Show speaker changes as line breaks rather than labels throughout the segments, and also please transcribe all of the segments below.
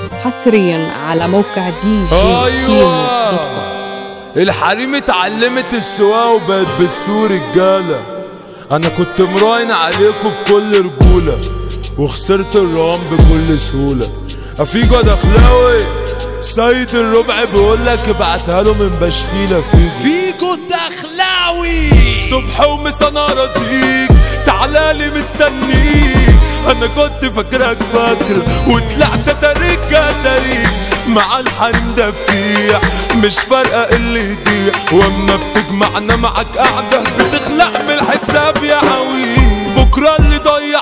حصريا على موقع دي جي كيمو دوت كوم.
الحريم اتعلمت السواقة وبقت بتسوق رجالة. انا كنت مراهن عليكم بكل رجولة وخسرت الرهان بكل سهولة. افيجو دخلاوي سيد الربع بيقولك ابعتها له من بشتيلة.
فيجو دخلاوي
صبح ومسا انا رزيق تعالالي مستنيك. انا كنت فاكرك فاكر وطلعت تاريخ مع الحريم دفيع مش فارقة اللي يضيع. واما بتجمعنا معاك قاعدة بتخلع من الحساب يا عويل. بكرة اللي ضيع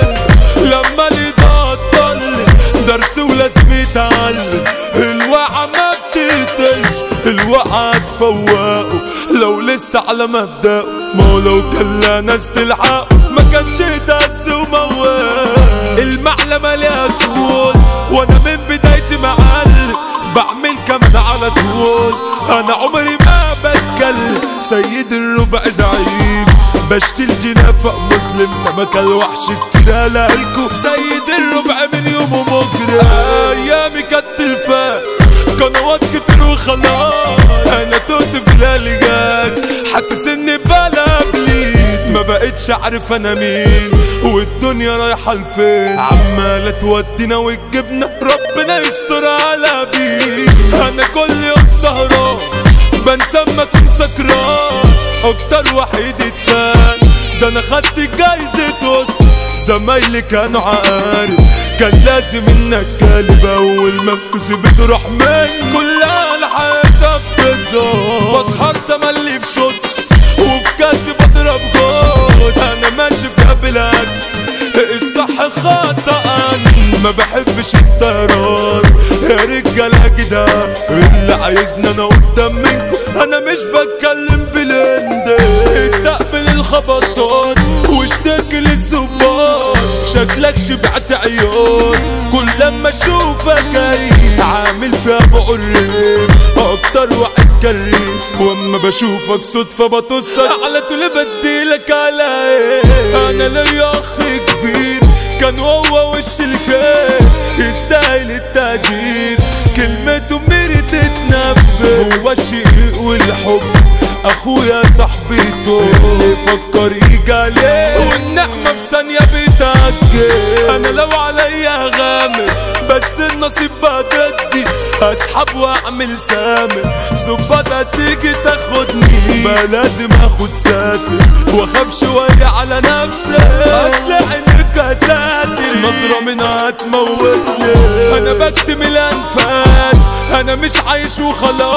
لما اللي ضل درس ولازم يتعلم. الوعى ما بتقتلش الوعى تفوقه لو لسه على مبدأه. ما هو لو كان ناس تلحق ما كانش يتأس وموال. المعلمة ليها سهول وانا من بدايتي معلم بعمل كمان على طول. انا عمري ما بتكلم سيد الربع زعيم بشتي جنافة مسلم سمكة الوحش كتير هلاقيكو. سيد الربع من يومه مجرم ايامي كانت تلفاق قنوات كتير وخلاص. انا توت في الالجاز حاسس اني بلبليد ما بقتش عارف انا مين والدنيا رايحة لفين. عمالة تودينا وتجيبنا ربنا يستر على بيه. انا كل يوم سهران بنسى اما اكون سكران اكتر وحيد اتخان. ده انا خدت جايزة اوسكار زمايلي كانوا عقارب كان لازم انك كالب. اول ما فلوسي بتروح من كلها لحياتها بتظهر. بسهر تملي في شوتس وفي كاسي بضرب جود. انا ماشي فيها بالعكس الصح خطأ ما بحبش الطيران يا رجالة كده. اللي عايزني انا قدام منكم انا مش بتكلم بلند. استقبل الخبطات واشتكي للزبار شكلك شبعت عيون كل لما اشوفك عامل فيها بعريب اكتر واحد كريم. واما بشوفك صدفة بتصل على طول بديلك على انا ليا اخ كبير كان هو وش الخير يستاهل التقدير كلمته ميري تتنفس. هو الشقيق والحب اخويا صاحبته اللي فكر يجي عليه والنعمة في ثانية بتأكد. انا لو عليا غامر بس النصيب بقى ضدي اسحب واعمل سامر. صبادة تيجي تاخدني ما لازم اخد ساتر واخاف شوية على نفسي اصل عينك اساتر نظرة منها هتموتني. انا بكتم الانفاس انا مش عايش وخلاص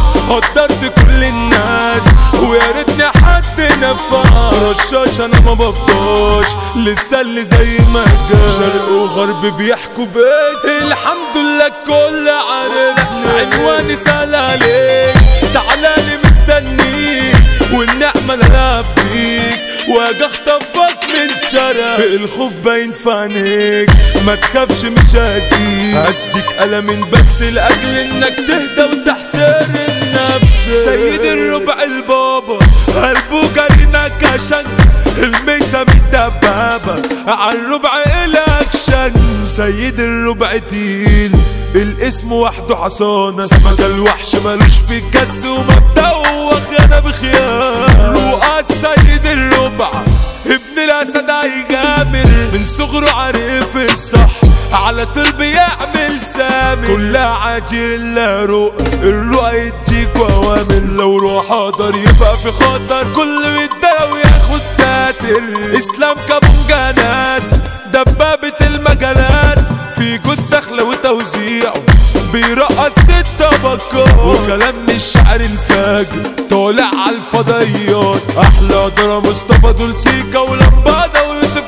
قدرت كل الناس ويا ريتني حد نفع. رشاش انا ما بفضاش لسه اللي زي ما جاش. شرق وغرب بيحكوا بس الحمد لله الكل عارفني. عنواني سهل عليك تعالالي مستنيك والنعمة انا بيك واجي اخطفك من شارع. الخوف باين في عينيك ما تخافش مش هزيك. هديك قلمين بس لاجل انك تهدى وتحترم نفسك. سيد الربع البابا قلبه جرينا كشن الميزة متدبابة عالربع الاكشن. سيد الربع تقيل الاسم وحده حصانة سمكة الوحش مالوش في الكس ومبدأه وخيانة بخيانة. رؤى السيد الربع ابن الاسد هيجامر من صغره عارف الصح على طول بيعمل سامر. كلها عاجل لا رؤى الرؤى يديك اوامر. لو روح حاضر يبقى في خطر كل يتدلع وياخد ساتر. اسلام كابونجا ناس دبابة المجالات في جود دخل وتوزيعه بيرقص الطبقات. وكلام من الشعر الفاجر طالع على الفضائيات. احلى درا مصطفى دول سيكا ولمبادة ويوسف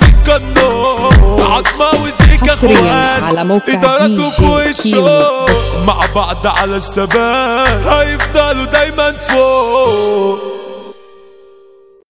القناص عطمة وزيكا
حصريا على موقع
ادارته
دي
فوق
جي
الشوق مع بعض على الثبات هيفضلوا دايما فوق.